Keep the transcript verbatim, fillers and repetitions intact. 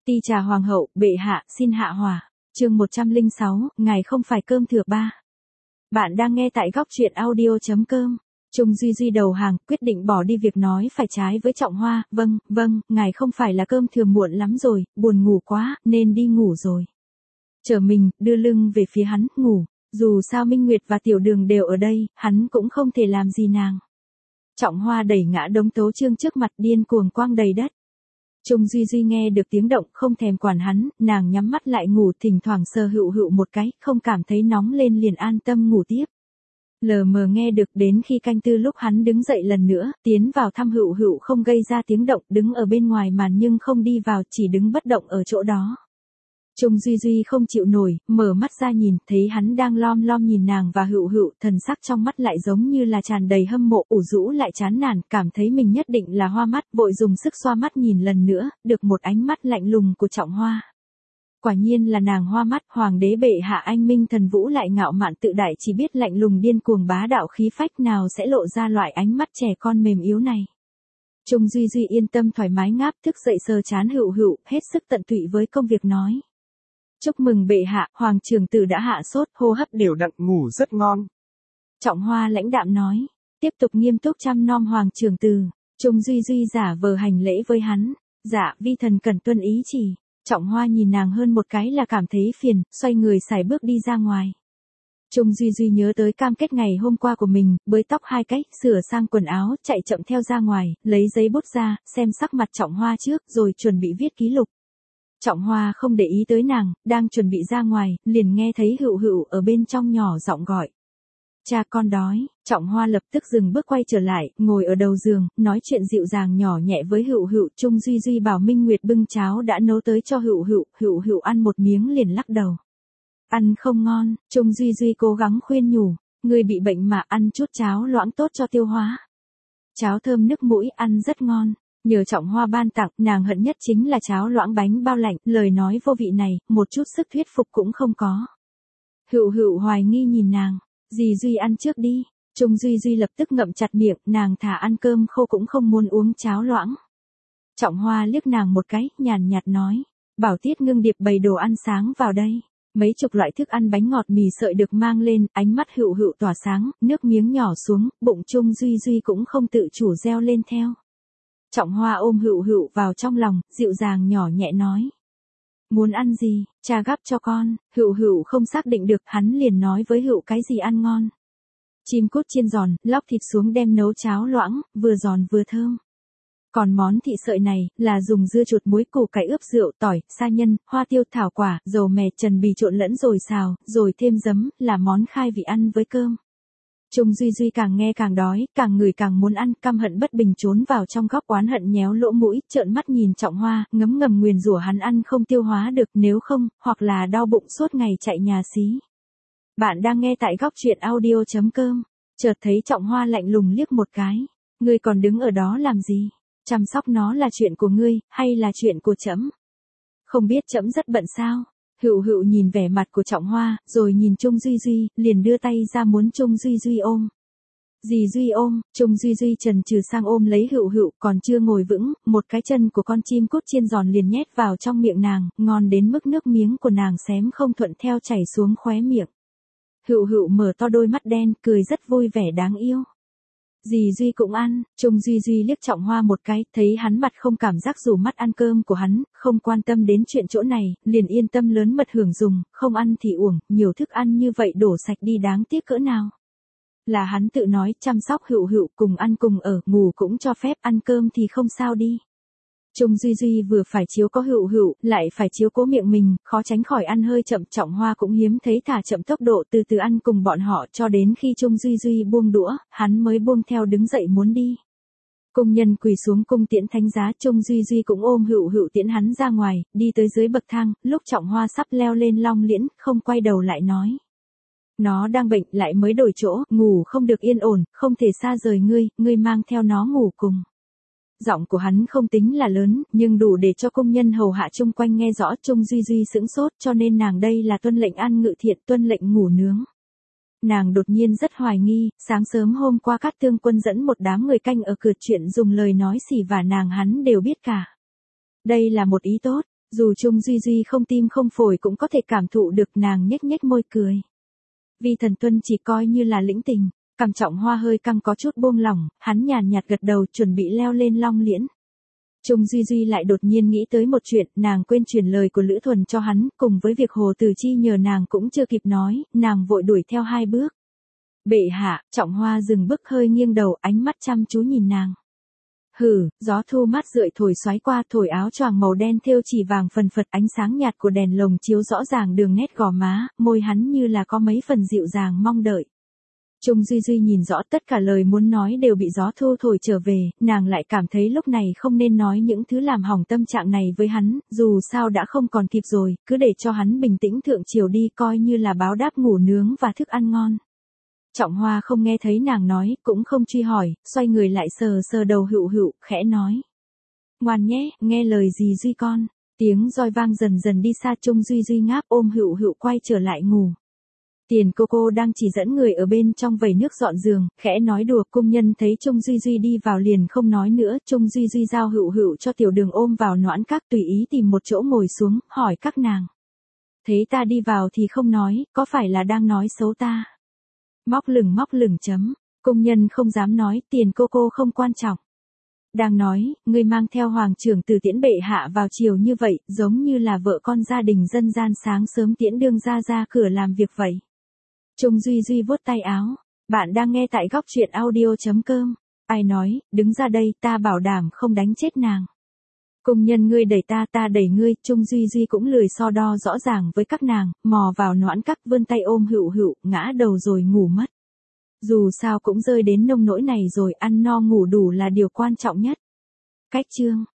Ti trà hoàng hậu, bệ hạ, xin hạ hỏa. Chương một trăm lẻ sáu, ngài không phải cơm thừa ba. Bạn đang nghe tại góc truyện audio chấm com. Trung Duy Duy đầu hàng, quyết định bỏ đi việc nói phải trái với Trọng Hoa, vâng, vâng, ngài không phải là cơm thừa muộn lắm rồi, buồn ngủ quá, nên đi ngủ rồi. Trở mình, đưa lưng về phía hắn, ngủ, dù sao Minh Nguyệt và Tiểu Đường đều ở đây, hắn cũng không thể làm gì nàng. Trọng Hoa đẩy ngã đống tấu chương trước mặt, điên cuồng quang đầy đất. Trung Duy Duy nghe được tiếng động, không thèm quản hắn, nàng nhắm mắt lại ngủ, thỉnh thoảng sờ Hựu Hựu một cái, không cảm thấy nóng lên liền an tâm ngủ tiếp. Lờ mờ nghe được đến khi canh tư lúc hắn đứng dậy lần nữa, tiến vào thăm Hựu Hựu không gây ra tiếng động, đứng ở bên ngoài màn nhưng không đi vào, chỉ đứng bất động ở chỗ đó. Trung Duy Duy không chịu nổi, mở mắt ra nhìn, thấy hắn đang lom lom nhìn nàng và Hựu Hựu, thần sắc trong mắt lại giống như là tràn đầy hâm mộ, ủ rũ lại chán nản, cảm thấy mình nhất định là hoa mắt, vội dùng sức xoa mắt nhìn lần nữa, được một ánh mắt lạnh lùng của Trọng Hoa. Quả nhiên là nàng hoa mắt, hoàng đế bệ hạ anh minh thần vũ lại ngạo mạn tự đại, chỉ biết lạnh lùng điên cuồng bá đạo khí phách, nào sẽ lộ ra loại ánh mắt trẻ con mềm yếu này. Trung Duy Duy yên tâm thoải mái ngáp thức dậy sờ chán Hựu Hựu, hết sức tận tụy với công việc nói. Chúc mừng bệ hạ, hoàng trưởng tử đã hạ sốt, hô hấp đều đặn, ngủ rất ngon. Trọng Hoa lãnh đạm nói, tiếp tục nghiêm túc chăm nom hoàng trưởng tử. Trung Duy Duy giả vờ hành lễ với hắn, dạ, vi thần cần tuân ý chỉ. Trọng Hoa nhìn nàng hơn một cái là cảm thấy phiền, xoay người sải bước đi ra ngoài. Trung Duy Duy nhớ tới cam kết ngày hôm qua của mình, bới tóc hai cách, sửa sang quần áo, chạy chậm theo ra ngoài, lấy giấy bút ra, xem sắc mặt Trọng Hoa trước, rồi chuẩn bị viết ký lục. Trọng Hoa không để ý tới nàng, đang chuẩn bị ra ngoài, liền nghe thấy Hựu Hựu ở bên trong nhỏ giọng gọi. Cha con đói. Trọng Hoa lập tức dừng bước quay trở lại, ngồi ở đầu giường, nói chuyện dịu dàng nhỏ nhẹ với Hựu Hựu. Trung Duy Duy bảo Minh Nguyệt bưng cháo đã nấu tới cho Hựu Hựu, Hựu Hựu ăn một miếng liền lắc đầu. Ăn không ngon. Trung Duy Duy cố gắng khuyên nhủ, người bị bệnh mà, ăn chút cháo loãng tốt cho tiêu hóa. Cháo thơm nức mũi, ăn rất ngon. Nhờ Trọng Hoa ban tặng, nàng hận nhất chính là cháo loãng bánh bao lạnh, lời nói vô vị này, một chút sức thuyết phục cũng không có. Hựu Hựu hoài nghi nhìn nàng, dì Duy ăn trước đi. Trung Duy Duy lập tức ngậm chặt miệng, nàng thả ăn cơm khô cũng không muốn uống cháo loãng. Trọng Hoa liếc nàng một cái, nhàn nhạt nói, bảo Tiết Ngưng Điệp bày đồ ăn sáng vào đây. Mấy chục loại thức ăn bánh ngọt mì sợi được mang lên, ánh mắt Hựu Hựu tỏa sáng, nước miếng nhỏ xuống, bụng Trung Duy Duy cũng không tự chủ reo lên theo. Trọng Hoa ôm Hựu Hựu vào trong lòng, dịu dàng nhỏ nhẹ nói. Muốn ăn gì, cha gắp cho con. Hựu Hựu không xác định được, hắn liền nói với Hựu cái gì ăn ngon. Chim cút chiên giòn, lóc thịt xuống đem nấu cháo loãng, vừa giòn vừa thơm. Còn món thị sợi này, là dùng dưa chuột muối củ cải ướp rượu, tỏi, sa nhân, hoa tiêu thảo quả, dầu mè trần bì trộn lẫn rồi xào, rồi thêm giấm, là món khai vị ăn với cơm. Trung Duy Duy càng nghe càng đói, càng ngửi càng muốn ăn, căm hận bất bình trốn vào trong góc oán hận nhéo lỗ mũi, trợn mắt nhìn Trọng Hoa, ngấm ngầm nguyền rủa hắn ăn không tiêu hóa được, nếu không, hoặc là đau bụng suốt ngày chạy nhà xí. Bạn đang nghe tại góc truyện audio chấm com, chợt thấy Trọng Hoa lạnh lùng liếc một cái, ngươi còn đứng ở đó làm gì? Chăm sóc nó là chuyện của ngươi, hay là chuyện của trẫm? Không biết trẫm rất bận sao? Hựu Hựu nhìn vẻ mặt của Trọng Hoa, rồi nhìn Trung Duy Duy, liền đưa tay ra muốn Trung Duy Duy ôm. Dì Duy ôm. Trung Duy Duy trần trừ sang ôm lấy Hựu Hựu, còn chưa ngồi vững, một cái chân của con chim cút chiên giòn liền nhét vào trong miệng nàng, ngon đến mức nước miếng của nàng xém không thuận theo chảy xuống khóe miệng. Hựu Hựu mở to đôi mắt đen, cười rất vui vẻ đáng yêu. Dì Duy cũng ăn. Trung Duy Duy liếc Trọng Hoa một cái, thấy hắn mặt không cảm giác dù mắt ăn cơm của hắn, không quan tâm đến chuyện chỗ này, liền yên tâm lớn mật hưởng dùng, không ăn thì uổng, nhiều thức ăn như vậy đổ sạch đi đáng tiếc cỡ nào. Là hắn tự nói, chăm sóc Hựu Hựu, cùng ăn cùng ở, ngủ cũng cho phép, ăn cơm thì không sao đi. Trung Duy Duy vừa phải chiếu có Hựu Hựu, lại phải chiếu cố miệng mình, khó tránh khỏi ăn hơi chậm. Trọng Hoa cũng hiếm thấy thả chậm tốc độ, từ từ ăn cùng bọn họ, cho đến khi Trung Duy Duy buông đũa, hắn mới buông theo đứng dậy muốn đi. Cung nhân quỳ xuống cung tiễn thánh giá, Trung Duy Duy cũng ôm Hựu Hựu tiễn hắn ra ngoài, đi tới dưới bậc thang, lúc Trọng Hoa sắp leo lên long liễn, không quay đầu lại nói. Nó đang bệnh, lại mới đổi chỗ, ngủ không được yên ổn, không thể xa rời ngươi, ngươi mang theo nó ngủ cùng. Giọng của hắn không tính là lớn, nhưng đủ để cho công nhân hầu hạ chung quanh nghe rõ. Trung Duy Duy sững sốt, cho nên nàng đây là tuân lệnh ăn ngự thiện, tuân lệnh ngủ nướng. Nàng đột nhiên rất hoài nghi, sáng sớm hôm qua Cát Tương Quân dẫn một đám người canh ở cửa chuyện dùng lời nói xỉ vả nàng hắn đều biết cả. Đây là một ý tốt. Dù Trung Duy Duy không tim không phổi cũng có thể cảm thụ được, nàng nhếch nhếch môi cười. Vi Thần Tuân chỉ coi như là lĩnh tình, cằm Trọng Hoa hơi căng có chút buông lỏng, hắn nhàn nhạt gật đầu chuẩn bị leo lên long liễn. Trung Duy Duy lại đột nhiên nghĩ tới một chuyện, nàng quên truyền lời của Lữ Thuần cho hắn, cùng với việc Hồ Từ Chi nhờ nàng cũng chưa kịp nói, nàng vội đuổi theo hai bước. Bệ hạ, Trọng Hoa dừng bước hơi nghiêng đầu, ánh mắt chăm chú nhìn nàng. Hừ, gió thu mát rượi thổi xoáy qua, thổi áo choàng màu đen thêu chỉ vàng phần phật, ánh sáng nhạt của đèn lồng chiếu rõ ràng đường nét gò má, môi hắn như là có mấy phần dịu dàng mong đợi. Trung Duy Duy nhìn rõ tất cả lời muốn nói đều bị gió thu thổi trở về, nàng lại cảm thấy lúc này không nên nói những thứ làm hỏng tâm trạng này với hắn, dù sao đã không còn kịp rồi, cứ để cho hắn bình tĩnh thượng triều đi, coi như là báo đáp ngủ nướng và thức ăn ngon. Trọng Hoa không nghe thấy nàng nói, cũng không truy hỏi, xoay người lại sờ sờ đầu Hựu Hựu, khẽ nói. Ngoan nhé, nghe lời dì Duy con. Tiếng roi vang dần dần đi xa, Trung Duy Duy ngáp ôm Hựu Hựu quay trở lại ngủ. Tiền cô cô đang chỉ dẫn người ở bên trong vẩy nước dọn giường, khẽ nói đùa, cung nhân thấy Trung Duy Duy đi vào liền không nói nữa, Trung Duy Duy giao Hựu Hựu cho Tiểu Đường ôm vào noãn các, tùy ý tìm một chỗ ngồi xuống, hỏi các nàng. Thấy ta đi vào thì không nói, có phải là đang nói xấu ta? Móc lửng móc lửng chấm, cung nhân không dám nói, tiền cô cô không quan trọng. Đang nói, ngươi mang theo hoàng trưởng từ tiễn bệ hạ vào chiều như vậy, giống như là vợ con gia đình dân gian sáng sớm tiễn đương ra ra cửa làm việc vậy. Trung Duy Duy vuốt tay áo, bạn đang nghe tại góc truyện audio chấm com. Ai nói, đứng ra đây, ta bảo đảm không đánh chết nàng. Cung nhân ngươi đẩy ta, ta đẩy ngươi, Trung Duy Duy cũng lười so đo rõ ràng với các nàng, mò vào noãn các, vươn tay ôm Hựu Hựu, ngã đầu rồi ngủ mất. Dù sao cũng rơi đến nông nỗi này rồi, ăn no ngủ đủ là điều quan trọng nhất. Cách chương